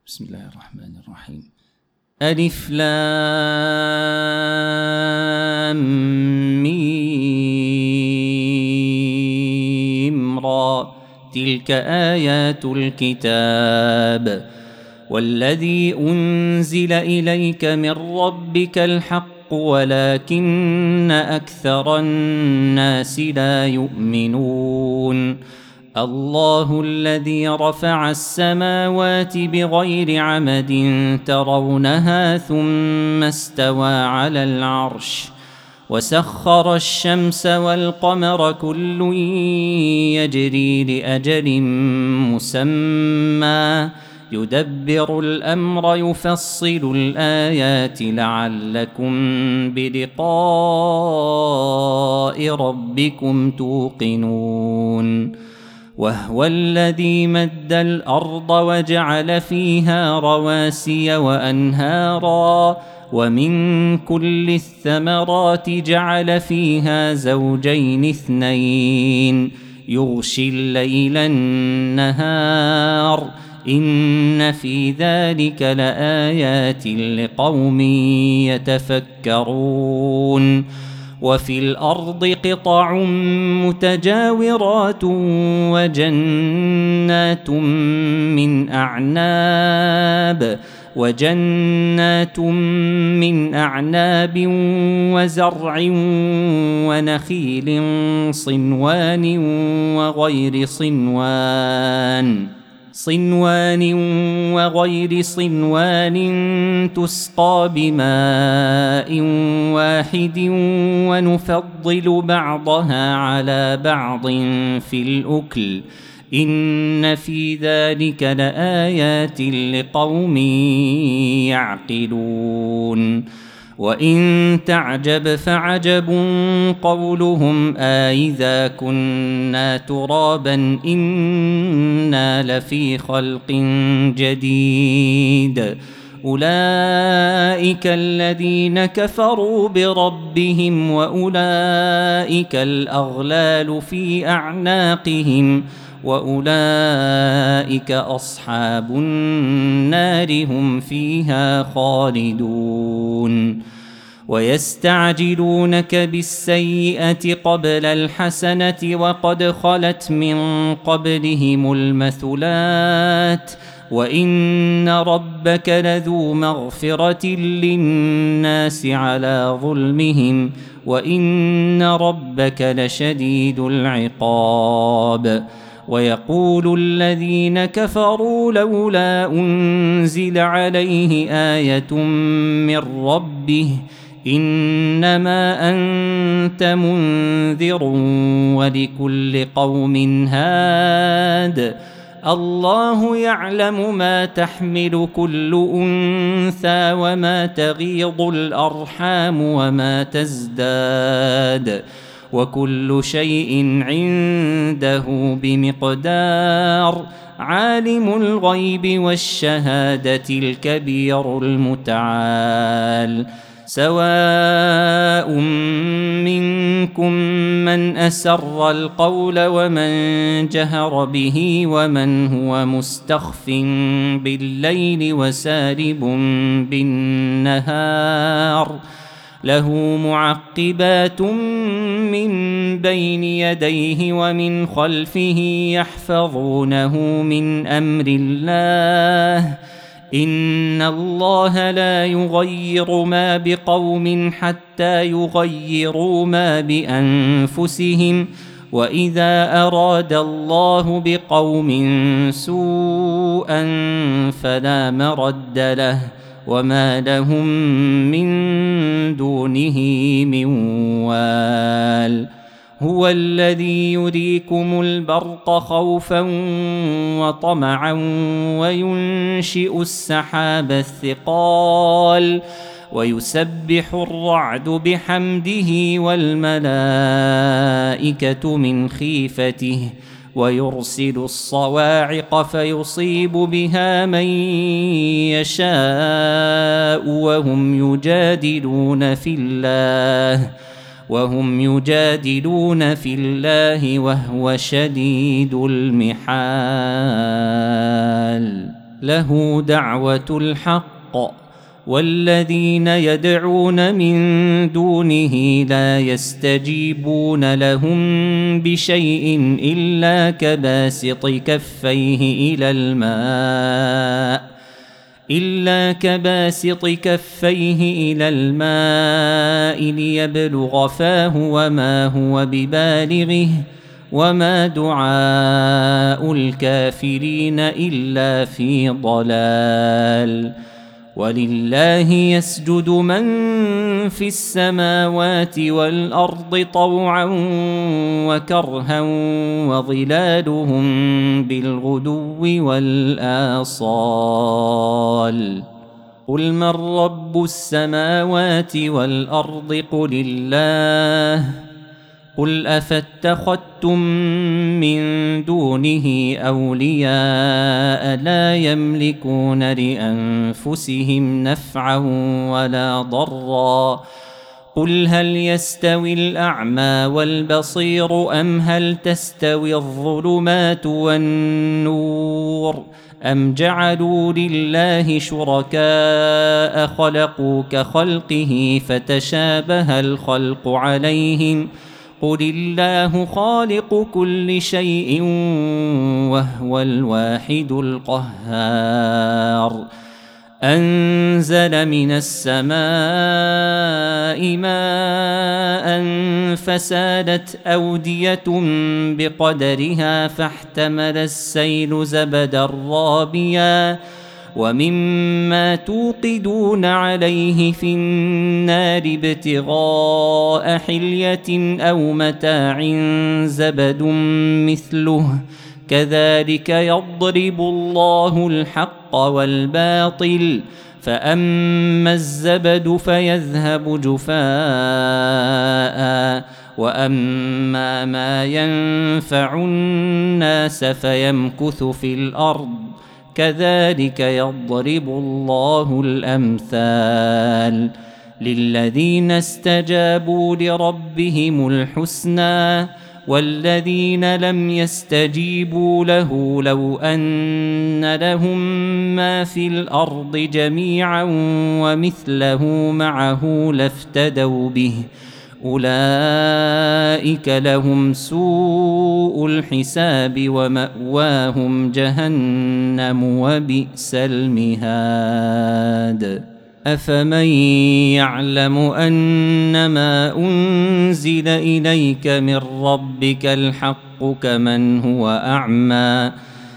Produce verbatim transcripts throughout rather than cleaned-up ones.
بسم الله الرحمن الرحيم. ألف لام ميم را، تلك آيات الكتاب والذي أنزل إليك من ربك الحق ولكن أكثر الناس لا يؤمنون. الله الذي رفع السماوات بغير عمد ترونها ثم استوى على العرش وسخر الشمس والقمر كل يجري لأجل مسمى يدبر الأمر يفصل الآيات لعلكم بلقاء ربكم توقنون. وهو الذي مد الأرض وجعل فيها رواسي وأنهارا ومن كل الثمرات جعل فيها زوجين اثنين يغشي الليل النهار إن في ذلك لآيات لقوم يتفكرون. وفي الأرض قطع متجاورات وجنات من أعناب وجنات من أعناب وزرع ونخيل صنوان وغير صنوان صنوان وغير صنوان تسقى بماء واحد ونفضل بعضها على بعض في الأكل إن في ذلك لآيات لقوم يعقلون. وإن تعجب فعجب قولهم أإذا كنا ترابا إنا لفي خلق جديد أولئك الذين كفروا بربهم وأولئك الأغلال في أعناقهم وأولئك أصحاب النار هم فيها خالدون. ويستعجلونك بالسيئة قبل الحسنة وقد خلت من قبلهم المثلات وإن ربك لذو مغفرة للناس على ظلمهم وإن ربك لشديد العقاب. ويقول الذين كفروا لولا أنزل عليه آية من ربه إنما أنت منذر ولكل قوم هاد الله يعلم ما تحمل كل أنثى وما تغيض الأرحام وما تزداد وكل شيء عنده بمقدار. عالم الغيب والشهادة الكبير المتعال. سواء منكم من أسر القول ومن جهر به ومن هو مستخف بالليل وسارب بالنهار له معقبات من بين يديه ومن خلفه يحفظونه من أمر الله إن الله لا يغير ما بقوم حتى يغيروا ما بأنفسهم وإذا أراد الله بقوم سوءا فلا مرد له وما لهم من دونه من وال. هو الذي يريكم البرق خوفا وطمعا وينشئ السحاب الثقال ويسبح الرعد بحمده والملائكة من خيفته ويرسل الصواعق فيصيب بها من يشاء وهم يجادلون في الله وهم يجادلون في الله وهو شديد المحال. له دعوة الحق والذين يدعون من دونه لا يستجيبون لهم بشيء إلا كباسط كفيه إلى الماء إلا كباسط كفيه إلى الماء ليبلغ فاه وما هو ببالغه وما دعاء الكافرين إلا في ضلال. ولله يسجد من في السماوات والأرض طوعا وكرها وظلالهم بالغدو والآصال. قل من رب السماوات والأرض قل الله قل أفاتخذتم من دونه أولياء لا يملكون لأنفسهم نفعا ولا ضرا قل هل يستوي الأعمى والبصير أم هل تستوي الظلمات والنور أم جعلوا لله شركاء خلقوا كخلقه فتشابه الخلق عليهم قل الله خالق كل شيء وهو الواحد القهار. أنزل من السماء ماء فسالت أودية بقدرها فاحتمل السيل زبدا رابيا ومما توقدون عليه في النار ابتغاء حلية أو متاع زبد مثله كذلك يضرب الله الحق والباطل فأما الزبد فيذهب جفاء وأما ما ينفع الناس فيمكث في الأرض كذلك يضرب الله الأمثال. للذين استجابوا لربهم الحسنى والذين لم يستجيبوا له لو أن لهم ما في الأرض جميعا ومثله معه لافتدوا به أولئك لهم سوء الحساب ومأواهم جهنم وبئس المهاد. أفمن يعلم أنما أنزل إليك من ربك الحق كمن هو أعمى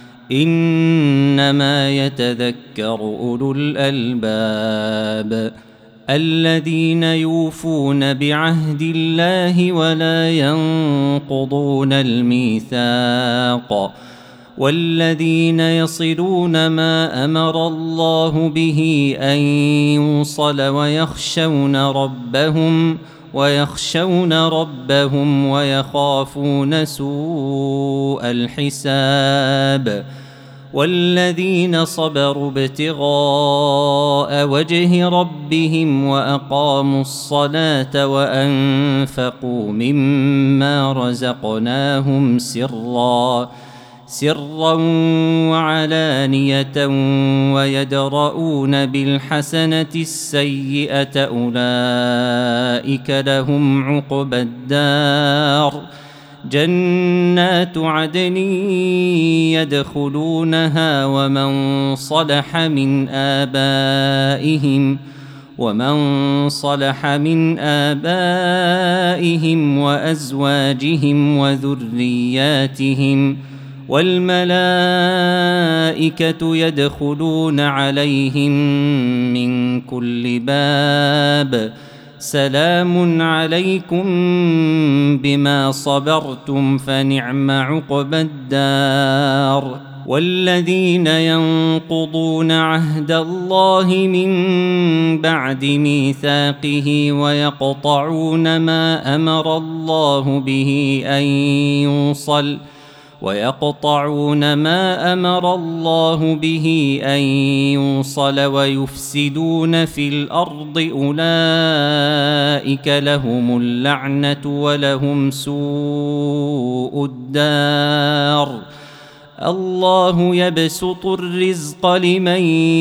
إنما يتذكر أولو الألباب الذين يوفون بعهد الله ولا ينقضون الميثاق والذين يصلون ما أمر الله به أن يوصل ويخشون ربهم ويخشون ربهم ويخافون سوء الحساب والذين صبروا ابتغاء وجه ربهم وأقاموا الصلاة وأنفقوا مما رزقناهم سرا سرا وعلانية ويدرؤون بالحسنة السيئة أولئك لهم عقبى الدار جنات عدن يدخلونها ومن صلح من آبائهم ومن صلح من آبائهم وأزواجهم وذرياتهم والملائكة يدخلون عليهم من كل باب سلام عليكم بما صبرتم فنعم عقبى الدار. والذين ينقضون عهد الله من بعد ميثاقه ويقطعون ما أمر الله به أن يوصل ويقطعون ما أمر الله به أن يوصل ويفسدون في الأرض أولئك لهم اللعنة ولهم سوء الدار. الله يبسط الرزق لمن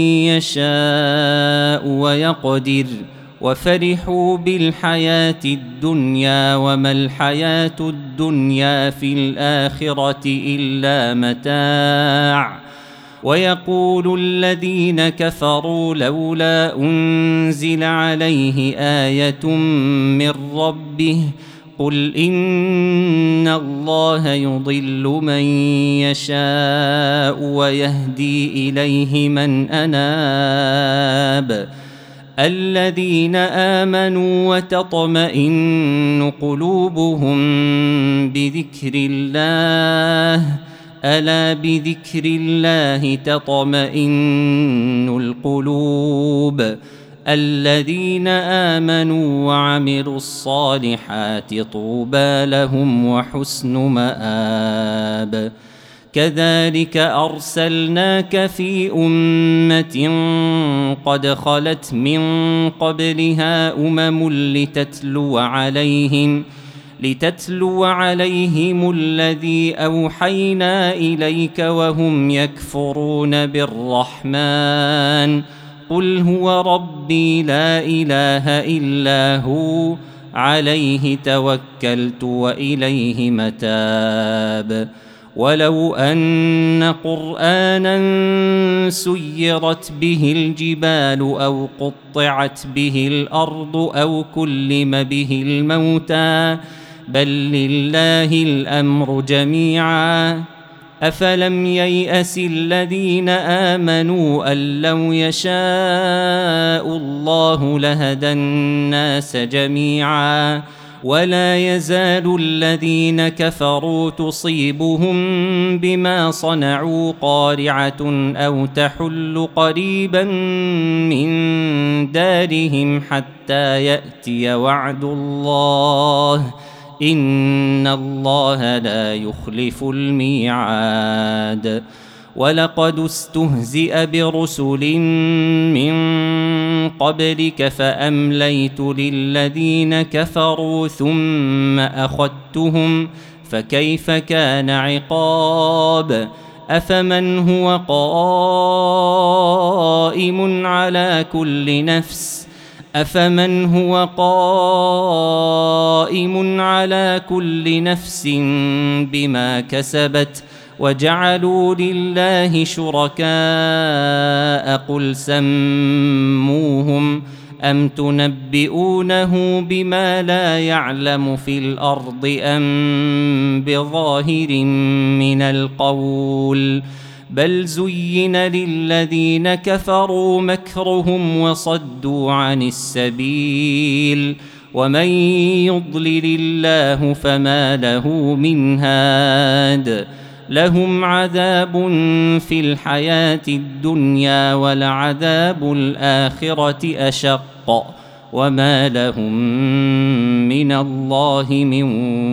يشاء ويقدر وفرحوا بالحياة الدنيا وما الحياة الدنيا في الآخرة إلا متاع ويقول الذين كفروا لولا أنزل عليه آية من ربه قل إن الله يضل من يشاء ويهدي إليه من أناب الذين آمنوا وتطمئن قلوبهم بذكر الله ألا بذكر الله تطمئن القلوب الذين آمنوا وعملوا الصالحات طوبى لهم وحسن مآب كذلك أرسلناك في أمة قد خلت من قبلها أمم لتتلو عليهم لتتلو عليهم الذي أوحينا إليك وهم يكفرون بالرحمن قل هو ربي لا إله إلا هو عليه توكلت وإليه متاب ولو أن قرآنا سيرت به الجبال أو قطعت به الأرض أو كلم به الموتى بل لله الأمر جميعا أفلم ييأس الذين آمنوا أن لو يشاء الله لهدى الناس جميعا ولا يزال الذين كفروا تصيبهم بما صنعوا قارعة أو تحل قريبا من دارهم حتى يأتي وعد الله إن الله لا يخلف الميعاد ولقد استهزئ برسل من قبلك فأمليت للذين كفروا ثم أخذتهم فكيف كان عقاب أفمن هو قائم على كل نفس أفمن هو قائم على كل نفس بما كسبت وجعلوا لله شركاء قل سموهم أم تنبئونه بما لا يعلم في الأرض أم بظاهر من القول بل زين للذين كفروا مكرهم وصدوا عن السبيل ومن يضلل الله فما له من هاد لهم عذاب في الحياة الدنيا ولعذاب الآخرة أشق وما لهم من الله من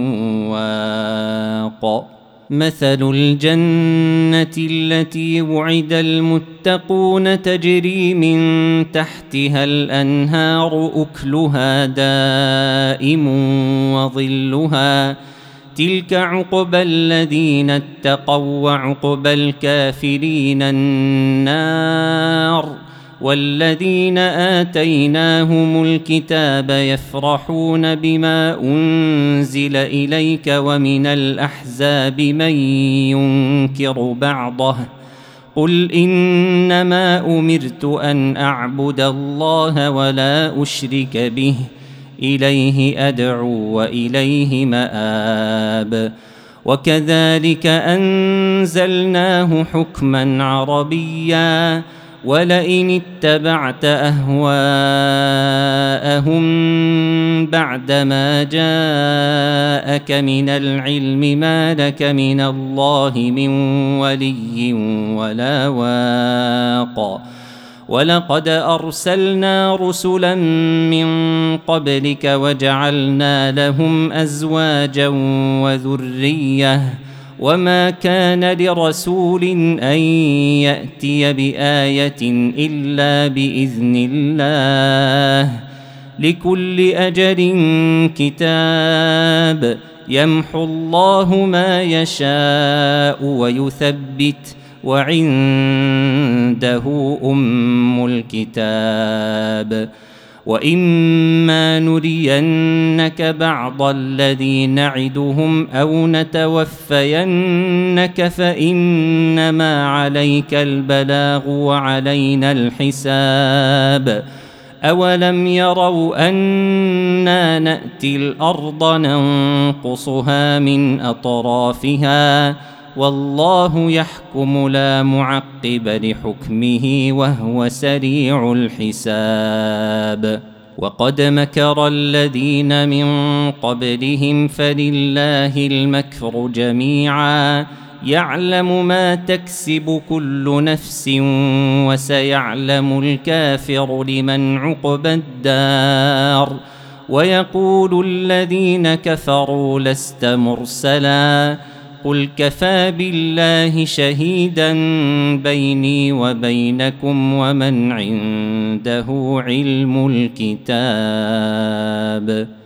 واق مثل الجنة التي وعد المتقون تجري من تحتها الأنهار أكلها دائم وظلها تلك عقبى الذين اتقوا وعقبى الكافرين النار والذين آتيناهم الكتاب يفرحون بما أنزل إليك ومن الأحزاب من ينكر بعضه قل إنما أمرت أن أعبد الله ولا أشرك به إليه أدعو وإليه مآب وكذلك أنزلناه حكما عربيا ولئن اتبعت أهواءهم بعدما جاءك من العلم ما لك من الله من ولي ولا واق ولقد أرسلنا رسلا من قبلك وجعلنا لهم أزواجا وذرية وما كان لرسول أن يأتي بآية إلا بإذن الله لكل أجل كتاب يمحو الله ما يشاء ويثبت وعنده أم الكتاب وإما نرينك بعض الذي نعدهم أو نتوفينك فإنما عليك البلاغ وعلينا الحساب أولم يروا أنا نأتي الأرض ننقصها من أطرافها والله يحكم لا معقب لحكمه وهو سريع الحساب وقد مكر الذين من قبلهم فلله المكر جميعا يعلم ما تكسب كل نفس وسيعلم الكافر لمن عقبى الدار ويقول الذين كفروا لست مرسلا قل كفى بالله شهيدا بيني وبينكم ومن عنده علم الكتاب.